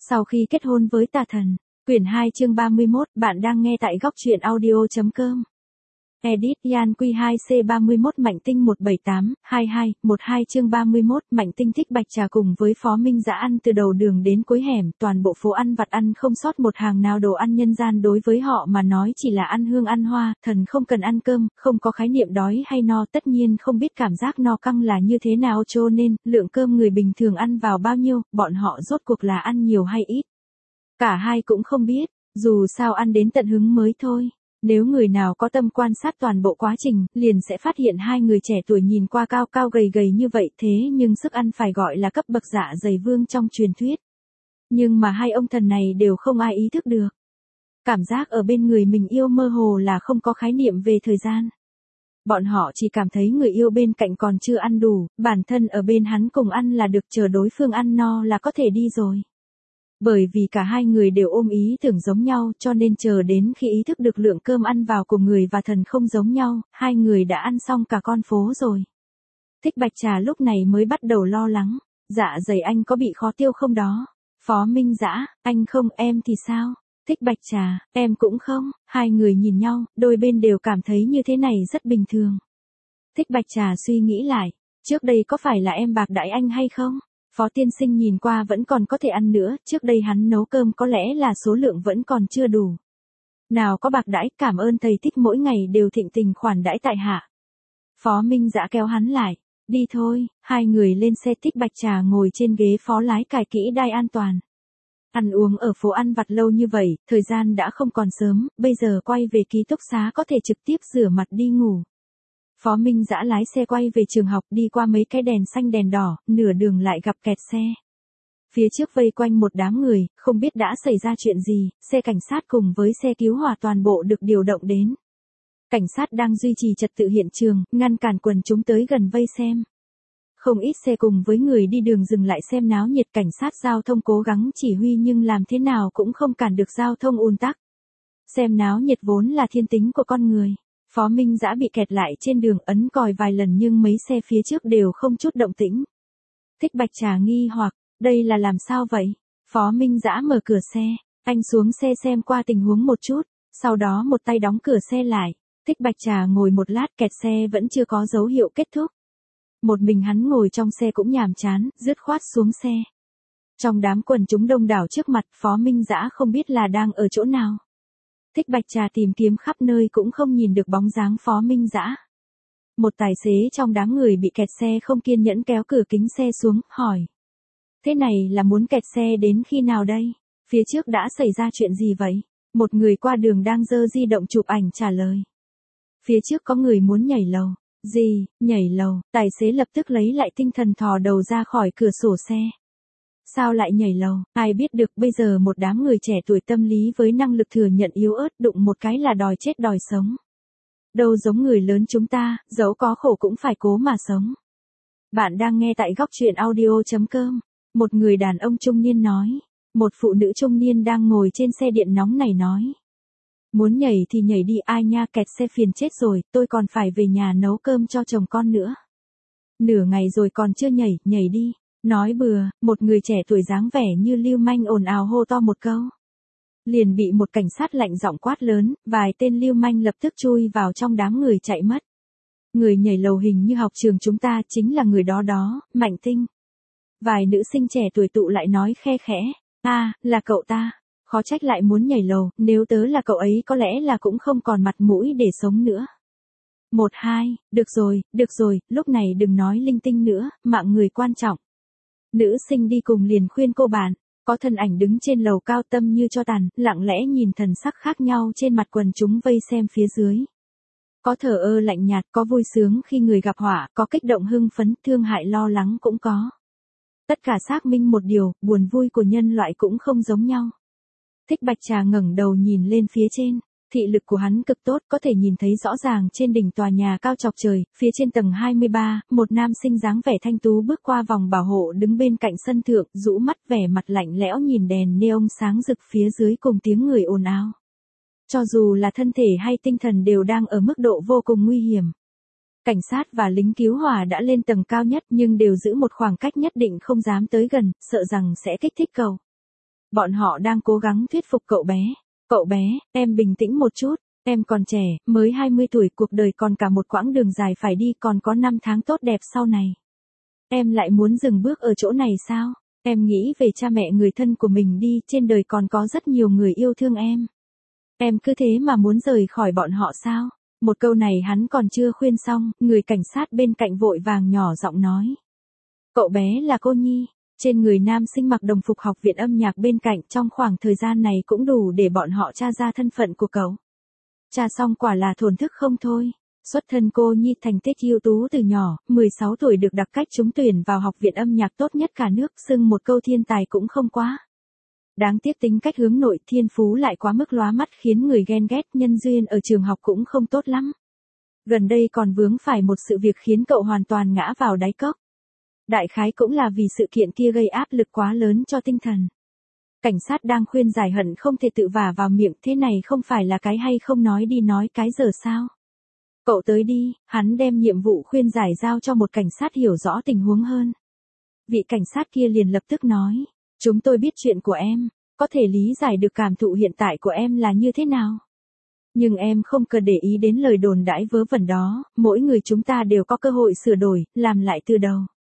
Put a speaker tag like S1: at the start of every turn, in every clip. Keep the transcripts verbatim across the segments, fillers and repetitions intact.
S1: Sau khi kết hôn với tà thần. Quyển hai chương ba mươi mốt, bạn đang nghe tại góc truyện audio.com. Edit Yan Quy hai C ba mươi mốt Mạnh Tinh một bảy tám, hai hai, mười hai chương ba mươi mốt Mạnh Tinh thích bạch trà cùng với Phó Minh Dã ăn từ đầu đường đến cuối hẻm, toàn bộ phố ăn vặt ăn không sót một hàng nào, đồ ăn nhân gian đối với họ mà nói chỉ là ăn hương ăn hoa, thần không cần ăn cơm, không có khái niệm đói hay no, tất nhiên không biết cảm giác no căng là như thế nào, cho nên, lượng cơm người bình thường ăn vào bao nhiêu, bọn họ rốt cuộc là ăn nhiều hay ít. Cả hai cũng không biết, dù sao ăn đến tận hứng mới thôi. Nếu người nào có tâm quan sát toàn bộ quá trình, liền sẽ phát hiện hai người trẻ tuổi nhìn qua cao cao gầy gầy như vậy, thế nhưng sức ăn phải gọi là cấp bậc dạ dày vương trong truyền thuyết. Nhưng mà hai ông thần này đều không ai ý thức được. Cảm giác ở bên người mình yêu mơ hồ là không có khái niệm về thời gian. Bọn họ chỉ cảm thấy người yêu bên cạnh còn chưa ăn đủ, bản thân ở bên hắn cùng ăn là được, chờ đối phương ăn no là có thể đi rồi. Bởi vì cả hai người đều ôm ý tưởng giống nhau, cho nên chờ đến khi ý thức được lượng cơm ăn vào của người và thần không giống nhau, hai người đã ăn xong cả con phố rồi. Thích bạch trà lúc này mới bắt đầu lo lắng, dạ dày anh có bị khó tiêu không đó? Phó Minh Dã, anh không, em thì sao? Thích bạch trà, em cũng không, hai người nhìn nhau, đôi bên đều cảm thấy như thế này rất bình thường. Thích bạch trà suy nghĩ lại, trước đây có phải là em bạc đãi anh hay không? Phó tiên sinh nhìn qua vẫn còn có thể ăn nữa, trước đây hắn nấu cơm có lẽ là số lượng vẫn còn chưa đủ. Nào có bạc đãi, cảm ơn thầy Thích mỗi ngày đều thịnh tình khoản đãi tại hạ. Phó Minh Dã kéo hắn lại, đi thôi, hai người lên xe. Thích bạch trà ngồi trên ghế phó lái cài kỹ đai an toàn. Ăn uống ở phố ăn vặt lâu như vậy, thời gian đã không còn sớm, bây giờ quay về ký túc xá có thể trực tiếp rửa mặt đi ngủ. Phó Minh Dã lái xe quay về trường học, đi qua mấy cái đèn xanh đèn đỏ, nửa đường lại gặp kẹt xe. Phía trước vây quanh một đám người, không biết đã xảy ra chuyện gì, xe cảnh sát cùng với xe cứu hỏa toàn bộ được điều động đến. Cảnh sát đang duy trì trật tự hiện trường, ngăn cản quần chúng tới gần vây xem. Không ít xe cùng với người đi đường dừng lại xem náo nhiệt, cảnh sát giao thông cố gắng chỉ huy nhưng làm thế nào cũng không cản được giao thông ùn tắc. Xem náo nhiệt vốn là thiên tính của con người. Phó Minh Dã bị kẹt lại trên đường, ấn còi vài lần nhưng mấy xe phía trước đều không chút động tĩnh. Thích bạch trà nghi hoặc, đây là làm sao vậy? Phó Minh Dã mở cửa xe, anh xuống xe xem qua tình huống một chút, sau đó một tay đóng cửa xe lại. Thích bạch trà ngồi một lát, kẹt xe vẫn chưa có dấu hiệu kết thúc. Một mình hắn ngồi trong xe cũng nhàm chán, dứt khoát xuống xe. Trong đám quần chúng đông đảo trước mặt, Phó Minh Dã không biết là đang ở chỗ nào. Thích bạch trà tìm kiếm khắp nơi cũng không nhìn được bóng dáng Phó Minh Dã. Một tài xế trong đám người bị kẹt xe không kiên nhẫn kéo cửa kính xe xuống, hỏi. Thế này là muốn kẹt xe đến khi nào đây? Phía trước đã xảy ra chuyện gì vậy? Một người qua đường đang giơ di động chụp ảnh trả lời. Phía trước có người muốn nhảy lầu. Gì, nhảy lầu? Tài xế lập tức lấy lại tinh thần, thò đầu ra khỏi cửa sổ xe. Sao lại nhảy lầu? Ai biết được, bây giờ một đám người trẻ tuổi tâm lý với năng lực thừa nhận yếu ớt, đụng một cái là đòi chết đòi sống. Đâu giống người lớn chúng ta, dẫu có khổ cũng phải cố mà sống. Bạn đang nghe tại góc truyện audio.com. Một người đàn ông trung niên nói. Một phụ nữ trung niên đang ngồi trên xe điện nóng này nói. Muốn nhảy thì nhảy đi, ai nha, kẹt xe phiền chết rồi, tôi còn phải về nhà nấu cơm cho chồng con nữa. Nửa ngày rồi còn chưa nhảy, nhảy đi. Nói bừa, một người trẻ tuổi dáng vẻ như lưu manh ồn ào hô to một câu. Liền bị một cảnh sát lạnh giọng quát lớn, vài tên lưu manh lập tức chui vào trong đám người chạy mất. Người nhảy lầu hình như học trường chúng ta, chính là người đó đó, Mạnh Tinh. Vài nữ sinh trẻ tuổi tụ lại nói khe khẽ, a à, là cậu ta, khó trách lại muốn nhảy lầu, nếu tớ là cậu ấy có lẽ là cũng không còn mặt mũi để sống nữa. Một hai, được rồi, được rồi, lúc này đừng nói linh tinh nữa, mạng người quan trọng. Nữ sinh đi cùng liền khuyên cô bạn, có thân ảnh đứng trên lầu cao tâm như cho tàn, lặng lẽ nhìn thần sắc khác nhau trên mặt quần chúng vây xem phía dưới. Có thờ ơ lạnh nhạt, có vui sướng khi người gặp họa, có kích động hưng phấn, thương hại lo lắng cũng có. Tất cả xác minh một điều, buồn vui của nhân loại cũng không giống nhau. Thích bạch trà ngẩng đầu nhìn lên phía trên. Thị lực của hắn cực tốt, có thể nhìn thấy rõ ràng trên đỉnh tòa nhà cao chọc trời, phía trên tầng hai mươi ba, một nam sinh dáng vẻ thanh tú bước qua vòng bảo hộ đứng bên cạnh sân thượng, rũ mắt vẻ mặt lạnh lẽo nhìn đèn neon sáng rực phía dưới cùng tiếng người ồn ào. Cho dù là thân thể hay tinh thần đều đang ở mức độ vô cùng nguy hiểm. Cảnh sát và lính cứu hỏa đã lên tầng cao nhất nhưng đều giữ một khoảng cách nhất định không dám tới gần, sợ rằng sẽ kích thích cầu. Bọn họ đang cố gắng thuyết phục cậu bé. Cậu bé, em bình tĩnh một chút, em còn trẻ, mới hai mươi tuổi, cuộc đời còn cả một quãng đường dài phải đi, còn có năm tháng tốt đẹp sau này. Em lại muốn dừng bước ở chỗ này sao? Em nghĩ về cha mẹ người thân của mình đi, trên đời còn có rất nhiều người yêu thương em. Em cứ thế mà muốn rời khỏi bọn họ sao? Một câu này hắn còn chưa khuyên xong, người cảnh sát bên cạnh vội vàng nhỏ giọng nói. Cậu bé là cô Nhi. Trên người nam sinh mặc đồng phục học viện âm nhạc bên cạnh, trong khoảng thời gian này cũng đủ để bọn họ tra ra thân phận của cậu. Tra xong quả là thổn thức không thôi. Xuất thân cô Nhi thành tích ưu tú từ nhỏ, mười sáu tuổi được đặc cách trúng tuyển vào học viện âm nhạc tốt nhất cả nước, xưng một câu thiên tài cũng không quá. Đáng tiếc tính cách hướng nội, thiên phú lại quá mức lóa mắt khiến người ghen ghét, nhân duyên ở trường học cũng không tốt lắm. Gần đây còn vướng phải một sự việc khiến cậu hoàn toàn ngã vào đáy cốc. Đại khái cũng là vì sự kiện kia gây áp lực quá lớn cho tinh thần. Cảnh sát đang khuyên giải hận không thể tự vả vào miệng, thế này không phải là cái hay không nói đi nói cái giờ sao? Cậu tới đi, hắn đem nhiệm vụ khuyên giải giao cho một cảnh sát hiểu rõ tình huống hơn. Vị cảnh sát kia liền lập tức nói, chúng tôi biết chuyện của em, có thể lý giải được cảm thụ hiện tại của em là như thế nào. Nhưng em không cần để ý đến lời đồn đãi vớ vẩn đó, mỗi người chúng ta đều có cơ hội sửa đổi, làm lại từ đầu.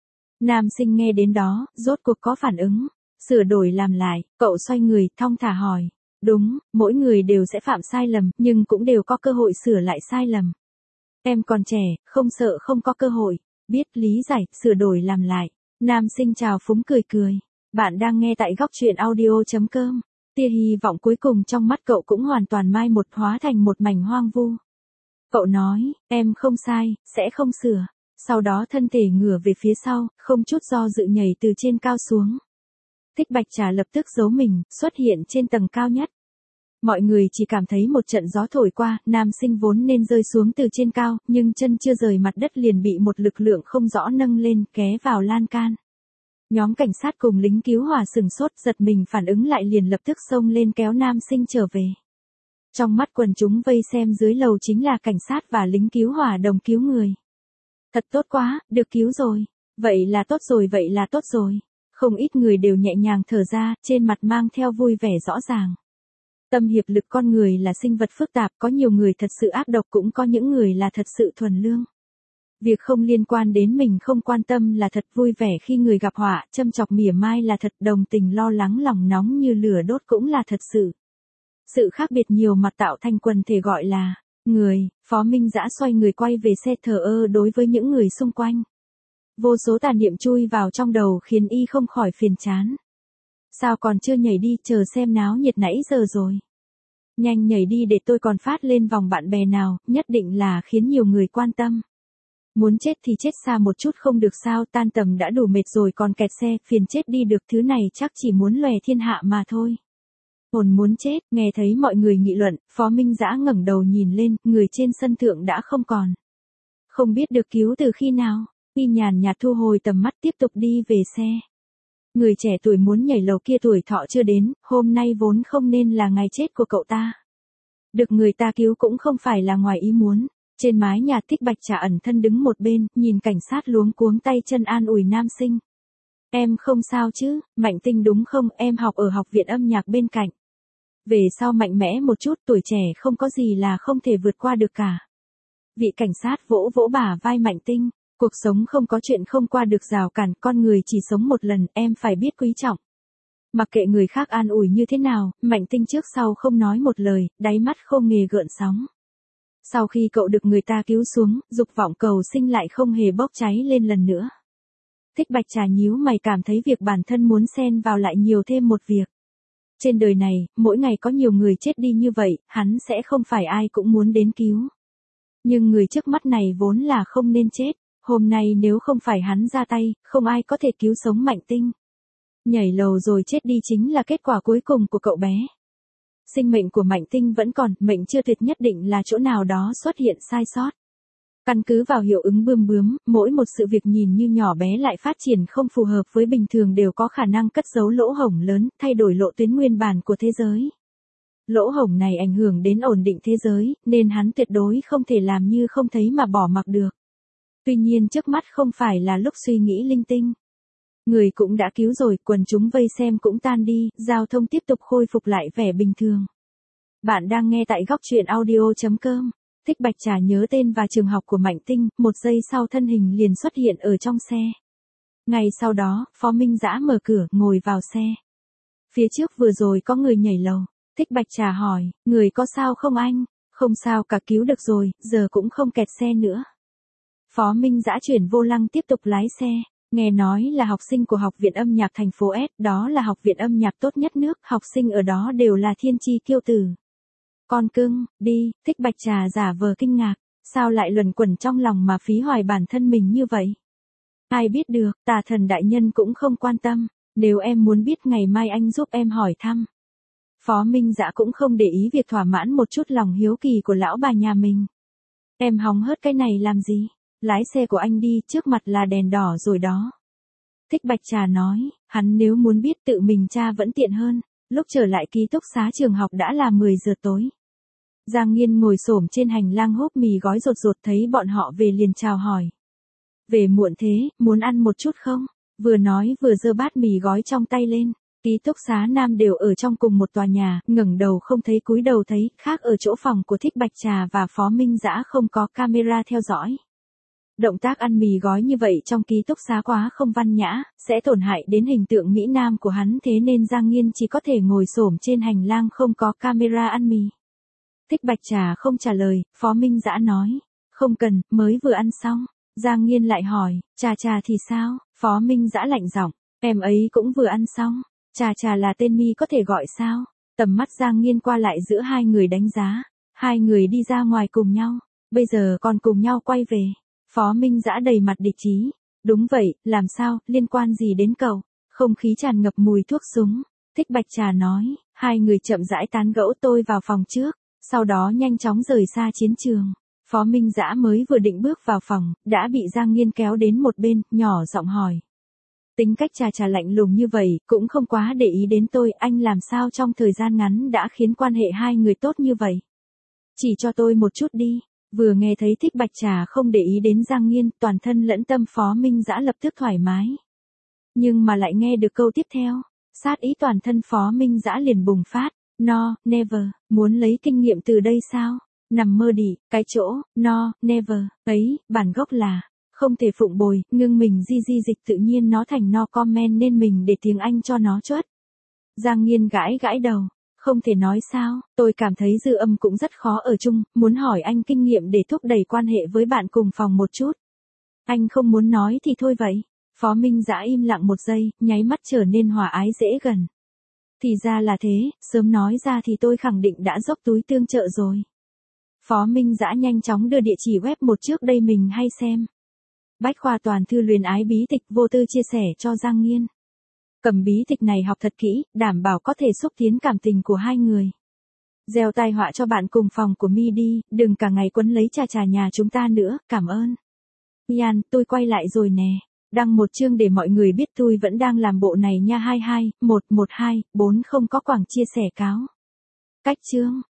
S1: Nam sinh nghe đến đó, rốt cuộc có phản ứng, sửa đổi làm lại, cậu xoay người, thong thả hỏi. Đúng, mỗi người đều sẽ phạm sai lầm, nhưng cũng đều có cơ hội sửa lại sai lầm. Em còn trẻ, không sợ không có cơ hội, biết lý giải, sửa đổi làm lại. Nam sinh chào phúng cười cười. Bạn đang nghe tại góc truyện audio chấm com. Tia hy vọng cuối cùng trong mắt cậu cũng hoàn toàn mai một, hóa thành một mảnh hoang vu. Cậu nói, em không sai, sẽ không sửa. Sau đó thân thể ngửa về phía sau, không chút do dự nhảy từ trên cao xuống. Thích Bạch Trà lập tức giấu mình, xuất hiện trên tầng cao nhất. Mọi người chỉ cảm thấy một trận gió thổi qua, nam sinh vốn nên rơi xuống từ trên cao, nhưng chân chưa rời mặt đất liền bị một lực lượng không rõ nâng lên, ké vào lan can. Nhóm cảnh sát cùng lính cứu hỏa sừng sốt, giật mình phản ứng lại liền lập tức xông lên kéo nam sinh trở về. Trong mắt quần chúng vây xem dưới lầu chính là cảnh sát và lính cứu hỏa đồng cứu người. Thật tốt quá, được cứu rồi. Vậy là tốt rồi, vậy là tốt rồi. Không ít người đều nhẹ nhàng thở ra, trên mặt mang theo vui vẻ rõ ràng. Tâm hiệp lực con người là sinh vật phức tạp, có nhiều người thật sự ác độc, cũng có những người là thật sự thuần lương. Việc không liên quan đến mình không quan tâm là thật, vui vẻ khi người gặp họa, châm chọc mỉa mai là thật, đồng tình lo lắng lòng nóng như lửa đốt cũng là thật sự. Sự khác biệt nhiều mặt tạo thành quần thể gọi là người. Phó Minh Dã xoay người quay về xe, thờ ơ đối với những người xung quanh. Vô số tà niệm chui vào trong đầu khiến y không khỏi phiền chán. Sao còn chưa nhảy đi, chờ xem náo nhiệt nãy giờ rồi. Nhanh nhảy đi để tôi còn phát lên vòng bạn bè nào, nhất định là khiến nhiều người quan tâm. Muốn chết thì chết xa một chút không được sao, tan tầm đã đủ mệt rồi còn kẹt xe, phiền chết đi được, thứ này chắc chỉ muốn lòe thiên hạ mà thôi. Hồn muốn chết, nghe thấy mọi người nghị luận, Phó Minh Dã ngẩng đầu nhìn lên, người trên sân thượng đã không còn. Không biết được cứu từ khi nào, y nhàn nhạt thu hồi tầm mắt tiếp tục đi về xe. Người trẻ tuổi muốn nhảy lầu kia tuổi thọ chưa đến, hôm nay vốn không nên là ngày chết của cậu ta. Được người ta cứu cũng không phải là ngoài ý muốn. Trên mái nhà, Thích Bạch Trà ẩn thân đứng một bên, nhìn cảnh sát luống cuống tay chân an ủi nam sinh. Em không sao chứ, Mạnh Tinh đúng không, em học ở học viện âm nhạc bên cạnh. Về sau mạnh mẽ một chút, tuổi trẻ không có gì là không thể vượt qua được cả. Vị cảnh sát vỗ vỗ bả vai Mạnh Tinh, cuộc sống không có chuyện không qua được rào cản, con người chỉ sống một lần, em phải biết quý trọng. Mặc kệ người khác an ủi như thế nào, Mạnh Tinh trước sau không nói một lời, đáy mắt không hề gợn sóng. Sau khi cậu được người ta cứu xuống, dục vọng cầu sinh lại không hề bốc cháy lên lần nữa. Thích Bạch Trà nhíu mày, cảm thấy việc bản thân muốn xen vào lại nhiều thêm một việc. Trên đời này, mỗi ngày có nhiều người chết đi như vậy, hắn sẽ không phải ai cũng muốn đến cứu. Nhưng người trước mắt này vốn là không nên chết, hôm nay nếu không phải hắn ra tay, không ai có thể cứu sống Mạnh Tinh. Nhảy lầu rồi chết đi chính là kết quả cuối cùng của cậu bé. Sinh mệnh của Mạnh Tinh vẫn còn, mệnh chưa tuyệt, nhất định là chỗ nào đó xuất hiện sai sót. Căn cứ vào hiệu ứng bươm bướm, mỗi một sự việc nhìn như nhỏ bé lại phát triển không phù hợp với bình thường đều có khả năng cất giấu lỗ hổng lớn, thay đổi lộ tuyến nguyên bản của thế giới. Lỗ hổng này ảnh hưởng đến ổn định thế giới, nên hắn tuyệt đối không thể làm như không thấy mà bỏ mặc được. Tuy nhiên trước mắt không phải là lúc suy nghĩ linh tinh. Người cũng đã cứu rồi, quần chúng vây xem cũng tan đi, giao thông tiếp tục khôi phục lại vẻ bình thường. Bạn đang nghe tại góc truyện audio.com. Thích Bạch Trà nhớ tên và trường học của Mạnh Tinh, một giây sau thân hình liền xuất hiện ở trong xe. Ngay sau đó, Phó Minh Dã mở cửa, ngồi vào xe. Phía trước vừa rồi có người nhảy lầu. Thích Bạch Trà hỏi, người có sao không anh? Không sao cả, cứu được rồi, giờ cũng không kẹt xe nữa. Phó Minh Dã chuyển vô lăng tiếp tục lái xe. Nghe nói là học sinh của Học viện âm nhạc thành phố S, đó là học viện âm nhạc tốt nhất nước, học sinh ở đó đều là thiên chi kiêu tử. Con cưng, đi, Thích Bạch Trà giả vờ kinh ngạc, sao lại luẩn quẩn trong lòng mà phí hoài bản thân mình như vậy? Ai biết được, Tà Thần đại nhân cũng không quan tâm, nếu em muốn biết ngày mai anh giúp em hỏi thăm. Phó Minh Dã cũng không để ý việc thỏa mãn một chút lòng hiếu kỳ của lão bà nhà mình. Em hóng hớt cái này làm gì? Lái xe của anh đi, trước mặt là đèn đỏ rồi đó. Thích Bạch Trà nói, hắn nếu muốn biết tự mình tra vẫn tiện hơn. Lúc trở lại ký túc xá trường học đã là mười giờ tối. Giang Nghiên ngồi xổm trên hành lang húp mì gói rột rột, thấy bọn họ về liền chào hỏi. Về muộn thế, muốn ăn một chút không? Vừa nói vừa giơ bát mì gói trong tay lên. Ký túc xá nam đều ở trong cùng một tòa nhà, ngẩng đầu không thấy cúi đầu thấy, khác ở chỗ phòng của Thích Bạch Trà và Phó Minh Dã không có camera theo dõi. Động tác ăn mì gói như vậy trong ký túc xá quá không văn nhã, sẽ tổn hại đến hình tượng mỹ nam của hắn, thế nên Giang Nghiên chỉ có thể ngồi xổm trên hành lang không có camera ăn mì. Thích Bạch Trà không trả lời, Phó Minh Dã nói, không cần, mới vừa ăn xong. Giang Nghiên lại hỏi, Trà Trà thì sao? Phó Minh Dã lạnh giọng, em ấy cũng vừa ăn xong. Trà Trà là tên mi có thể gọi sao? Tầm mắt Giang Nghiên qua lại giữa hai người đánh giá. Hai người đi ra ngoài cùng nhau, bây giờ còn cùng nhau quay về. Phó Minh Dã đầy mặt địch chí. Đúng vậy, làm sao, liên quan gì đến cậu? Không khí tràn ngập mùi thuốc súng. Thích Bạch Trà nói, hai người chậm rãi tán gẫu, tôi vào phòng trước, sau đó nhanh chóng rời xa chiến trường. Phó Minh Dã mới vừa định bước vào phòng, đã bị Giang Nghiên kéo đến một bên, nhỏ giọng hỏi. Tính cách Trà Trà lạnh lùng như vậy, cũng không quá để ý đến tôi, anh làm sao trong thời gian ngắn đã khiến quan hệ hai người tốt như vậy? Chỉ cho tôi một chút đi. Vừa nghe thấy Thích Bạch Trà không để ý đến Giang Nghiên, toàn thân lẫn tâm Phó Minh Dã lập tức thoải mái. Nhưng mà lại nghe được câu tiếp theo, sát ý toàn thân Phó Minh Dã liền bùng phát, no, never, muốn lấy kinh nghiệm từ đây sao? Nằm mơ đi, cái chỗ, no, never, ấy, bản gốc là, không thể phụng bồi, ngưng mình di di dịch tự nhiên nó thành no comment nên mình để tiếng Anh cho nó chuất. Giang Nghiên gãi gãi đầu. Không thể nói sao, tôi cảm thấy dư âm cũng rất khó ở chung, muốn hỏi anh kinh nghiệm để thúc đẩy quan hệ với bạn cùng phòng một chút. Anh không muốn nói thì thôi vậy. Phó Minh Dã im lặng một giây, nháy mắt trở nên hòa ái dễ gần. Thì ra là thế, sớm nói ra thì tôi khẳng định đã dốc túi tương trợ rồi. Phó Minh Dã nhanh chóng đưa địa chỉ web một trước đây mình hay xem. Bách khoa toàn thư luyến ái bí tịch vô tư chia sẻ cho Giang Nghiên. Cầm bí tịch này học thật kỹ, đảm bảo có thể xúc tiến cảm tình của hai người. Gieo tai họa cho bạn cùng phòng của mi đi, đừng cả ngày quấn lấy Trà Trà nhà chúng ta nữa, cảm ơn. Yan, tôi quay lại rồi nè. Đăng một chương để mọi người biết tôi vẫn đang làm bộ này nha. Hai hai một một hai bốn không có quảng chia sẻ cáo. Cách chương.